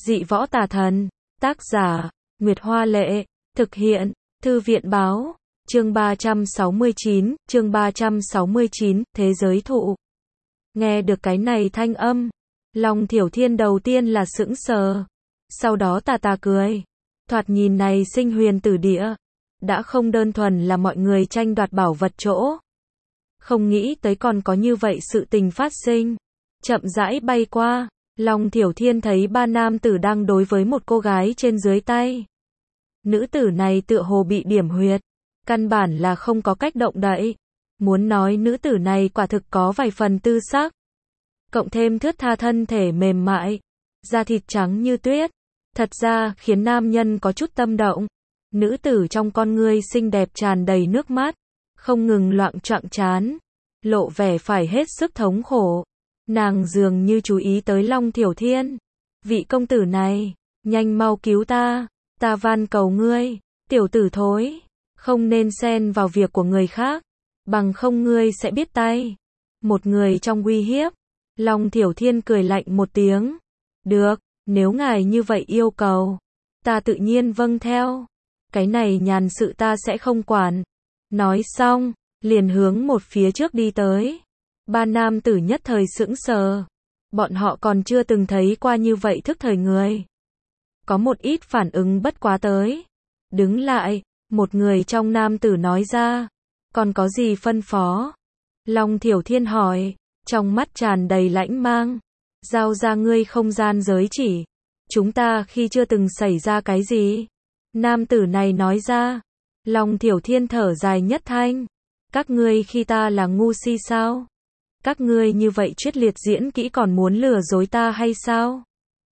Dị võ tà thần. Tác giả, Nguyệt Hoa Lệ. Thực hiện, Thư viện Báo. Chương 369, Thế giới thụ. Nghe được cái này thanh âm, Long Thiểu Thiên đầu tiên là sững sờ, sau đó tà tà cười. Thoạt nhìn này Sinh Huyền Tử Địa, đã không đơn thuần là mọi người tranh đoạt bảo vật chỗ. Không nghĩ tới còn có như vậy sự tình phát sinh. Chậm rãi bay qua, Long Thiểu Thiên thấy ba nam tử đang đối với một cô gái trên dưới tay. Nữ tử này tựa hồ bị điểm huyệt, căn bản là không có cách động đậy. Muốn nói nữ tử này quả thực có vài phần tư sắc. Cộng thêm thướt tha thân thể mềm mại, da thịt trắng như tuyết. Thật ra khiến nam nhân có chút tâm động. Nữ tử trong con ngươi xinh đẹp tràn đầy nước mắt, không ngừng loạng choạng trán, lộ vẻ phải hết sức thống khổ. Nàng dường như chú ý tới Long Thiểu Thiên. Vị công tử này, nhanh mau cứu ta van cầu ngươi, tiểu tử thối, không nên xen vào việc của người khác, bằng không ngươi sẽ biết tay. Một người trong uy hiếp. Long Thiểu Thiên cười lạnh một tiếng. Được, nếu ngài như vậy yêu cầu, ta tự nhiên vâng theo. Cái này nhàn sự ta sẽ không quản. Nói xong, liền hướng một phía trước đi tới. Ba nam tử nhất thời sững sờ. Bọn họ còn chưa từng thấy qua như vậy thức thời người. Có một ít phản ứng bất quá tới. Đứng lại, một người trong nam tử nói ra. Còn có gì phân phó? Long Thiểu Thiên hỏi, trong mắt tràn đầy lãnh mang. Giao ra ngươi không gian giới chỉ. Chúng ta khi chưa từng xảy ra cái gì. Nam tử này nói ra. Long Thiểu Thiên thở dài nhất thanh. Các ngươi khi ta là ngu si sao? Các ngươi như vậy triết liệt diễn kỹ còn muốn lừa dối ta hay sao?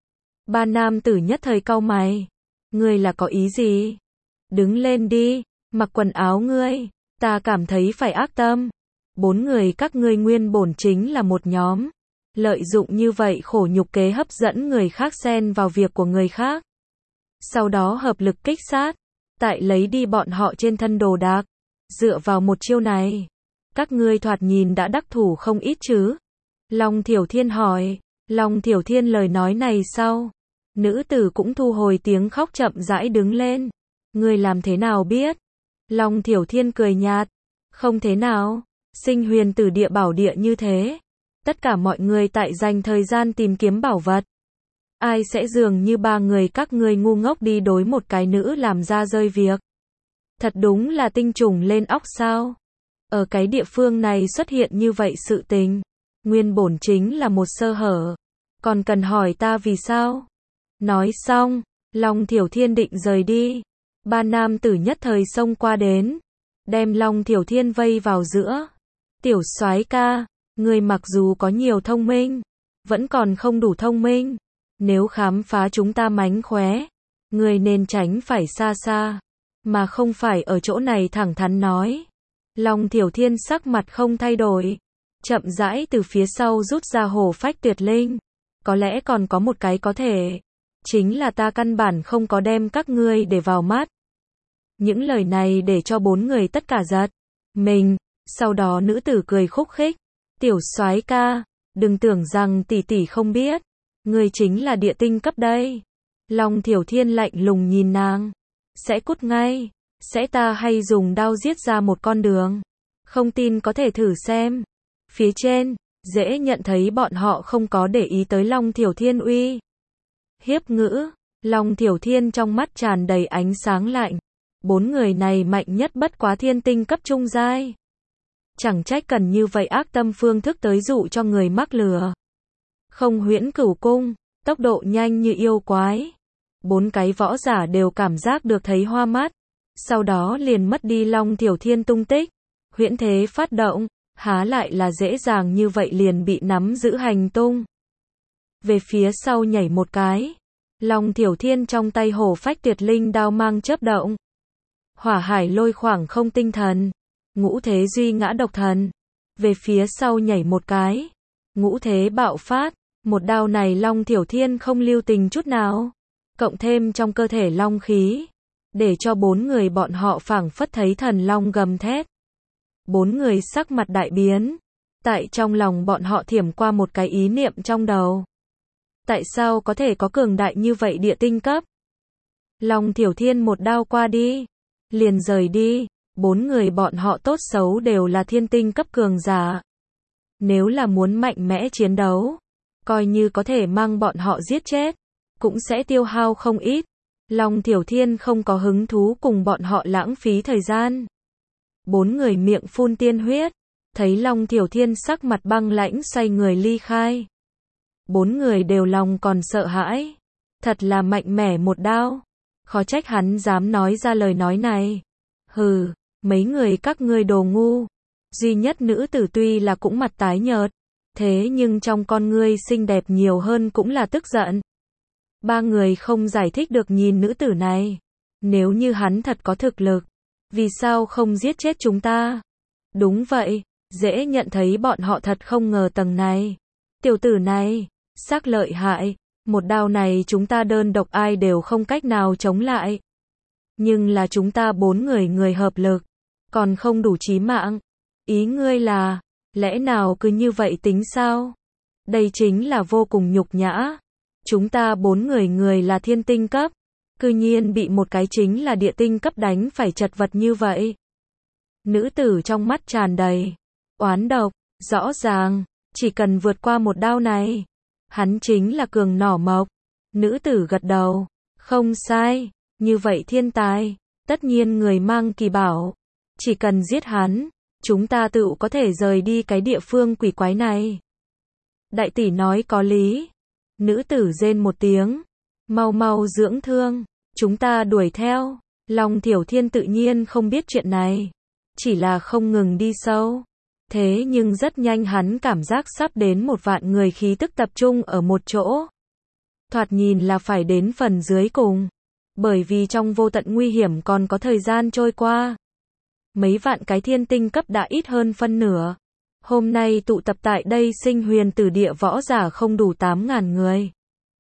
Ba nam tử nhất thời cau mày. Ngươi là có ý gì? Đứng lên đi, mặc quần áo ngươi, ta cảm thấy phải ác tâm. Bốn người các ngươi nguyên bổn chính là một nhóm. Lợi dụng như vậy khổ nhục kế hấp dẫn người khác xen vào việc của người khác. Sau đó hợp lực kích sát, tại lấy đi bọn họ trên thân đồ đạc. Dựa vào một chiêu này, các ngươi thoạt nhìn đã đắc thủ không ít chứ? Long Thiểu Thiên hỏi. Long Thiểu Thiên lời nói này sau, nữ tử cũng thu hồi tiếng khóc chậm rãi đứng lên. Ngươi làm thế nào biết? Long Thiểu Thiên cười nhạt. Không thế nào, Sinh Huyền Tử Địa bảo địa như thế. Tất cả mọi người tại dành thời gian tìm kiếm bảo vật. Ai sẽ dường như ba người các ngươi ngu ngốc đi đối một cái nữ làm ra rơi việc. Thật đúng là tinh trùng lên óc sao? Ở cái địa phương này xuất hiện như vậy sự tình. Nguyên bổn chính là một sơ hở. Còn cần hỏi ta vì sao? Nói xong, Long Thiểu Thiên định rời đi. Ba nam tử nhất thời xông qua đến. Đem Long Thiểu Thiên vây vào giữa. Tiểu soái ca, ngươi mặc dù có nhiều thông minh, vẫn còn không đủ thông minh. Nếu khám phá chúng ta mánh khóe, ngươi nên tránh phải xa xa, mà không phải ở chỗ này thẳng thắn nói. Long Thiểu Thiên sắc mặt không thay đổi, chậm rãi từ phía sau rút ra hổ phách tuyệt linh. Có lẽ còn có một cái có thể, chính là ta căn bản không có đem các ngươi để vào mắt. Những lời này để cho bốn người tất cả giật mình. Sau đó nữ tử cười khúc khích. Tiểu soái ca, đừng tưởng rằng tỷ tỷ không biết, ngươi chính là địa tinh cấp đây. Long Thiểu Thiên lạnh lùng nhìn nàng. Sẽ cút ngay, sẽ ta hay dùng đao giết ra một con đường. Không tin có thể thử xem. Phía trên, dễ nhận thấy bọn họ không có để ý tới Long Thiểu Thiên uy hiếp ngữ. Long Thiểu Thiên trong mắt tràn đầy ánh sáng lạnh. Bốn người này mạnh nhất bất quá thiên tinh cấp trung giai. Chẳng trách cần như vậy ác tâm phương thức tới dụ cho người mắc lừa. Không Huyễn Cửu Cung, tốc độ nhanh như yêu quái. Bốn cái võ giả đều cảm giác được thấy hoa mắt. Sau đó liền mất đi Long Thiểu Thiên tung tích. Huyễn thế phát động, há lại là dễ dàng như vậy liền bị nắm giữ hành tung. Về phía sau nhảy một cái. Long Thiểu Thiên trong tay hổ phách tuyệt linh đao mang chớp động. Hỏa hải lôi khoảng không tinh thần. Ngũ thế duy ngã độc thần. Về phía sau nhảy một cái. Ngũ thế bạo phát. Một đao này Long Thiểu Thiên không lưu tình chút nào. Cộng thêm trong cơ thể long khí. Để cho bốn người bọn họ phảng phất thấy thần long gầm thét. Bốn người sắc mặt đại biến. Tại trong lòng bọn họ thiểm qua một cái ý niệm trong đầu. Tại sao có thể có cường đại như vậy địa tinh cấp? Long Thiểu Thiên một đao qua đi, liền rời đi. 4 người bọn họ tốt xấu đều là thiên tinh cấp cường giả. Nếu là muốn mạnh mẽ chiến đấu, coi như có thể mang bọn họ giết chết, cũng sẽ tiêu hao không ít. Long Thiểu Thiên không có hứng thú cùng bọn họ lãng phí thời gian. 4 người miệng phun tiên huyết, thấy Long Thiểu Thiên sắc mặt băng lãnh xoay người ly khai. 4 người đều lòng còn sợ hãi. Thật là mạnh mẽ một đao. Khó trách hắn dám nói ra lời nói này. Hừ, mấy người các ngươi đồ ngu. Duy nhất nữ tử tuy là cũng mặt tái nhợt, thế nhưng trong con ngươi xinh đẹp nhiều hơn cũng là tức giận. 3 người không giải thích được nhìn nữ tử này. Nếu như hắn thật có thực lực, vì sao không giết chết chúng ta? Đúng vậy, dễ nhận thấy bọn họ thật không ngờ tầng này. Tiểu tử này, xác lợi hại, một đao này chúng ta đơn độc ai đều không cách nào chống lại. Nhưng là chúng ta 4 người hợp lực, còn không đủ chí mạng. Ý ngươi là, lẽ nào cứ như vậy tính sao? Đây chính là vô cùng nhục nhã. Chúng ta 4 người là thiên tinh cấp, cư nhiên bị một cái chính là địa tinh cấp đánh phải chật vật như vậy. Nữ tử trong mắt tràn đầy oán độc, rõ ràng, chỉ cần vượt qua một đao này, hắn chính là cường nỏ mộc. Nữ tử gật đầu, không sai, như vậy thiên tài, tất nhiên người mang kỳ bảo, chỉ cần giết hắn, chúng ta tự có thể rời đi cái địa phương quỷ quái này. Đại tỷ nói có lý. Nữ tử rên một tiếng, mau mau dưỡng thương, chúng ta đuổi theo. Long Thiểu Thiên tự nhiên không biết chuyện này, chỉ là không ngừng đi sâu. Thế nhưng rất nhanh hắn cảm giác sắp đến 1 vạn người khí tức tập trung ở một chỗ. Thoạt nhìn là phải đến phần dưới cùng, bởi vì trong vô tận nguy hiểm còn có thời gian trôi qua. Mấy vạn cái thiên tinh cấp đã ít hơn phân nửa. Hôm nay tụ tập tại đây Sinh Huyền Tử Địa võ giả không đủ 8.000 người.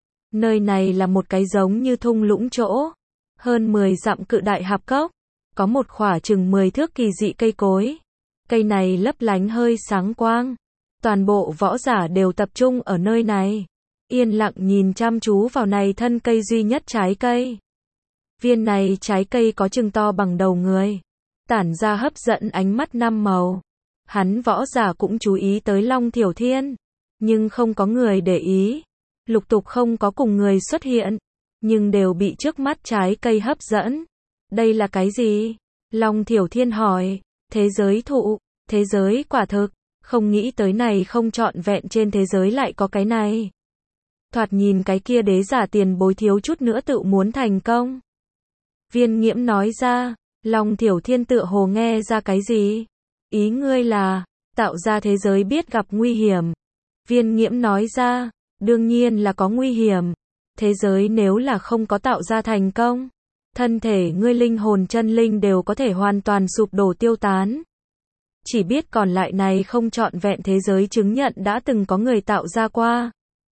Nơi này là một cái giống như thung lũng chỗ, hơn 10 dặm cự đại hạp cốc, có một khỏa chừng 10 thước kỳ dị cây cối. Cây này lấp lánh hơi sáng quang. Toàn bộ võ giả đều tập trung ở nơi này, yên lặng nhìn chăm chú vào này thân cây duy nhất trái cây. Viên này trái cây có chừng to bằng đầu người, tản ra hấp dẫn ánh mắt 5 màu. Hắn võ giả cũng chú ý tới Long Thiểu Thiên, nhưng không có người để ý. Lục tục không có cùng người xuất hiện, nhưng đều bị trước mắt trái cây hấp dẫn. Đây là cái gì? Long Thiểu Thiên hỏi. Thế giới thụ, thế giới quả thực, không nghĩ tới này không trọn vẹn trên thế giới lại có cái này. Thoạt nhìn cái kia đế giả tiền bối thiếu chút nữa tự muốn thành công. Viên Nghiễm nói ra. Long Thiểu Thiên tựa hồ nghe ra cái gì? Ý ngươi là, tạo ra thế giới biết gặp nguy hiểm. Viên Nghiễm nói ra, đương nhiên là có nguy hiểm. Thế giới nếu là không có tạo ra thành công, thân thể ngươi linh hồn chân linh đều có thể hoàn toàn sụp đổ tiêu tán. Chỉ biết còn lại này không trọn vẹn thế giới chứng nhận đã từng có người tạo ra qua.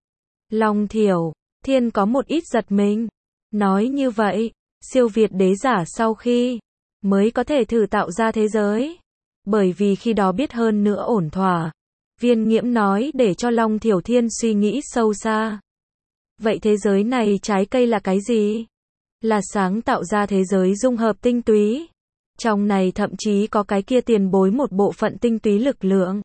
Long Thiểu Thiên có một ít giật mình. Nói như vậy, siêu việt đế giả sau khi mới có thể thử tạo ra thế giới. Bởi vì khi đó biết hơn nữa ổn thỏa. Viên Nghiễm nói để cho Long Thiểu Thiên suy nghĩ sâu xa. Vậy thế giới này trái cây là cái gì? Là sáng tạo ra thế giới dung hợp tinh túy. Trong này thậm chí có cái kia tiền bối một bộ phận tinh túy lực lượng.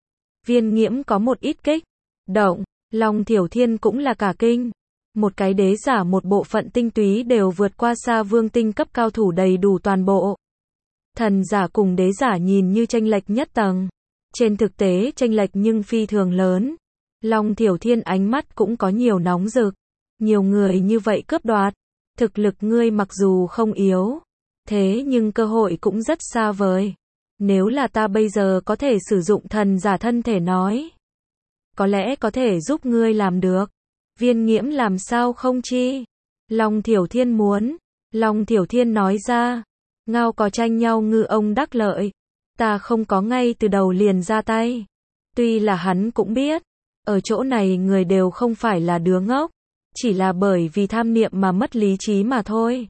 Viên Nghiễm có một ít kích động, Long Thiểu Thiên cũng là cả kinh. Một cái đế giả một bộ phận tinh túy đều vượt qua xa vương tinh cấp cao thủ đầy đủ toàn bộ. Thần giả cùng đế giả nhìn như chênh lệch nhất tầng. Trên thực tế chênh lệch nhưng phi thường lớn. Long Thiểu Thiên ánh mắt cũng có nhiều nóng rực. Nhiều người như vậy cướp đoạt. Thực lực ngươi mặc dù không yếu, thế nhưng cơ hội cũng rất xa vời. Nếu là ta bây giờ có thể sử dụng thần giả thân thể nói, có lẽ có thể giúp ngươi làm được. Viên Nghiễm làm sao không chi? Long Thiểu Thiên muốn. Long Thiểu Thiên nói ra. Ngao có tranh nhau ngư ông đắc lợi. Ta không có ngay từ đầu liền ra tay. Tuy là hắn cũng biết, ở chỗ này người đều không phải là đứa ngốc, chỉ là bởi vì tham niệm mà mất lý trí mà thôi.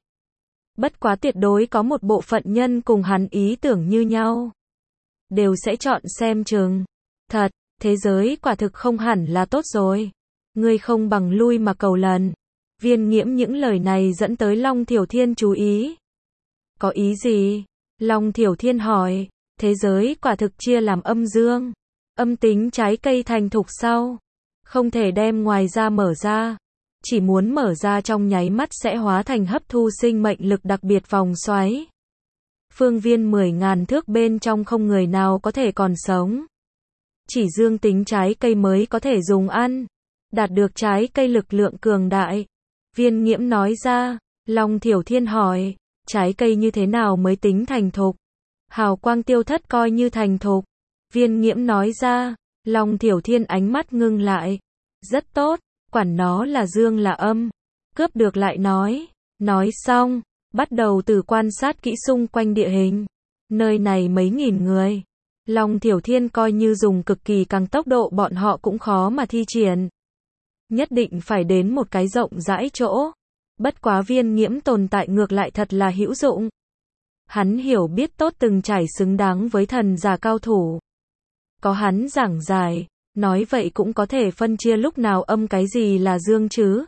Bất quá tuyệt đối có một bộ phận nhân cùng hắn ý tưởng như nhau. Đều sẽ chọn xem chừng. Thật, thế giới quả thực không hẳn là tốt rồi. Ngươi không bằng lui mà cầu lần. Viên Nghiễm những lời này dẫn tới Long Thiểu Thiên chú ý. Có ý gì? Long Thiểu Thiên hỏi. Thế giới quả thực chia làm âm dương. Âm tính trái cây thành thục sau. Không thể đem ngoài ra mở ra. Chỉ muốn mở ra trong nháy mắt sẽ hóa thành hấp thu sinh mệnh lực đặc biệt vòng xoáy. Phương viên 10.000 thước bên trong không người nào có thể còn sống. Chỉ dương tính trái cây mới có thể dùng ăn. Đạt được trái cây lực lượng cường đại. Viên Nghiễm nói ra. Long Thiểu Thiên hỏi. Trái cây như thế nào mới tính thành thục? Hào quang tiêu thất coi như thành thục. Viên Nghiễm nói ra. Long Thiểu Thiên ánh mắt ngưng lại. Rất tốt, quản nó là dương là âm. Cướp được lại nói. Nói xong, bắt đầu từ quan sát kỹ xung quanh địa hình. Nơi này mấy nghìn người. Long Thiểu Thiên coi như dùng cực kỳ càng tốc độ bọn họ cũng khó mà thi triển. Nhất định phải đến một cái rộng rãi chỗ. Bất quá Viên Nghiễm tồn tại ngược lại thật là hữu dụng. Hắn hiểu biết tốt từng trải xứng đáng với thần giả cao thủ. Có hắn giảng giải, nói vậy cũng có thể phân chia lúc nào âm cái gì là dương chứ.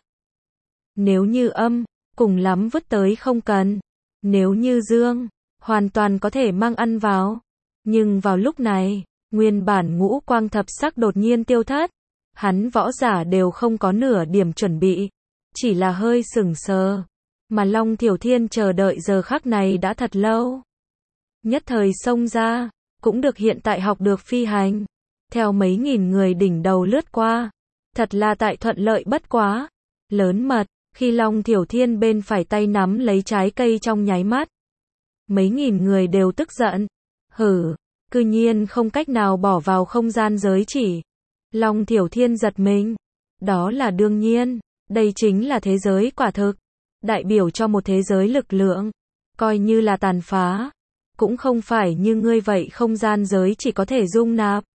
Nếu như âm, cùng lắm vứt tới không cần. Nếu như dương, hoàn toàn có thể mang ăn vào. Nhưng vào lúc này, nguyên bản ngũ quang thập sắc đột nhiên tiêu thất. Hắn võ giả đều không có nửa điểm chuẩn bị. Chỉ là hơi sững sờ. Mà Long Thiểu Thiên chờ đợi giờ khắc này đã thật lâu. Nhất thời xông ra, cũng được hiện tại học được phi hành. Theo mấy nghìn người đỉnh đầu lướt qua. Thật là tại thuận lợi bất quá. Lớn mật, khi Long Thiểu Thiên bên phải tay nắm lấy trái cây trong nháy mắt. Mấy nghìn người đều tức giận. Hử, cư nhiên không cách nào bỏ vào không gian giới chỉ. Long Thiểu Thiên giật mình. Đó là đương nhiên, đây chính là thế giới quả thực. Đại biểu cho một thế giới lực lượng. Coi như là tàn phá. Cũng không phải như ngươi vậy không gian giới chỉ có thể dung nạp.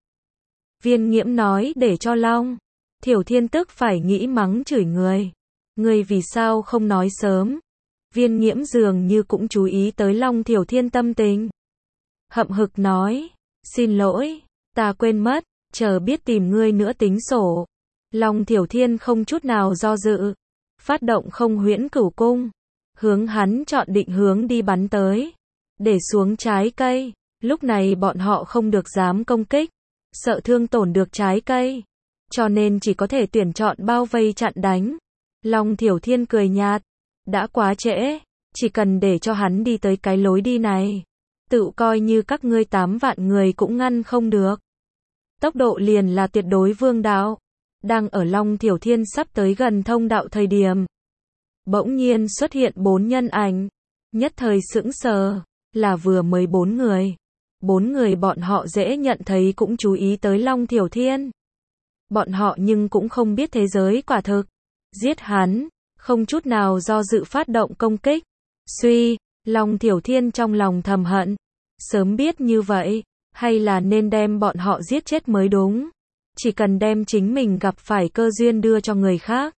Viên Nghiễm nói để cho Long Thiểu Thiên tức phải nghĩ mắng chửi người. Ngươi vì sao không nói sớm? Viên Nghiễm dường như cũng chú ý tới Long Thiểu Thiên tâm tình. Hậm hực nói. Xin lỗi, ta quên mất, chờ biết tìm ngươi nữa tính sổ. Long Thiểu Thiên không chút nào do dự. Phát động không huyễn cửu cung. Hướng hắn chọn định hướng đi bắn tới. Để xuống trái cây. Lúc này bọn họ không được dám công kích. Sợ thương tổn được trái cây. Cho nên chỉ có thể tuyển chọn bao vây chặn đánh. Long Thiểu Thiên cười nhạt. Đã quá trễ. Chỉ cần để cho hắn đi tới cái lối đi này. Tự coi như các ngươi 8 vạn người cũng ngăn không được. Tốc độ liền là tuyệt đối vương đạo. Đang ở Long Thiểu Thiên sắp tới gần thông đạo thời điểm. Bỗng nhiên xuất hiện 4 nhân ảnh. Nhất thời sững sờ. Là vừa mới 4 người. 4 người bọn họ dễ nhận thấy cũng chú ý tới Long Thiểu Thiên. Bọn họ nhưng cũng không biết thế giới quả thực. Giết hắn. Không chút nào do dự phát động công kích. Suy. Long Thiểu Thiên trong lòng thầm hận. Sớm biết như vậy. Hay là nên đem bọn họ giết chết mới đúng. Chỉ cần đem chính mình gặp phải cơ duyên đưa cho người khác.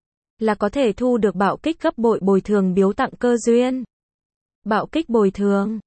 Là có thể thu được bạo kích gấp bội bồi thường biếu tặng cơ duyên. Bạo kích bồi thường.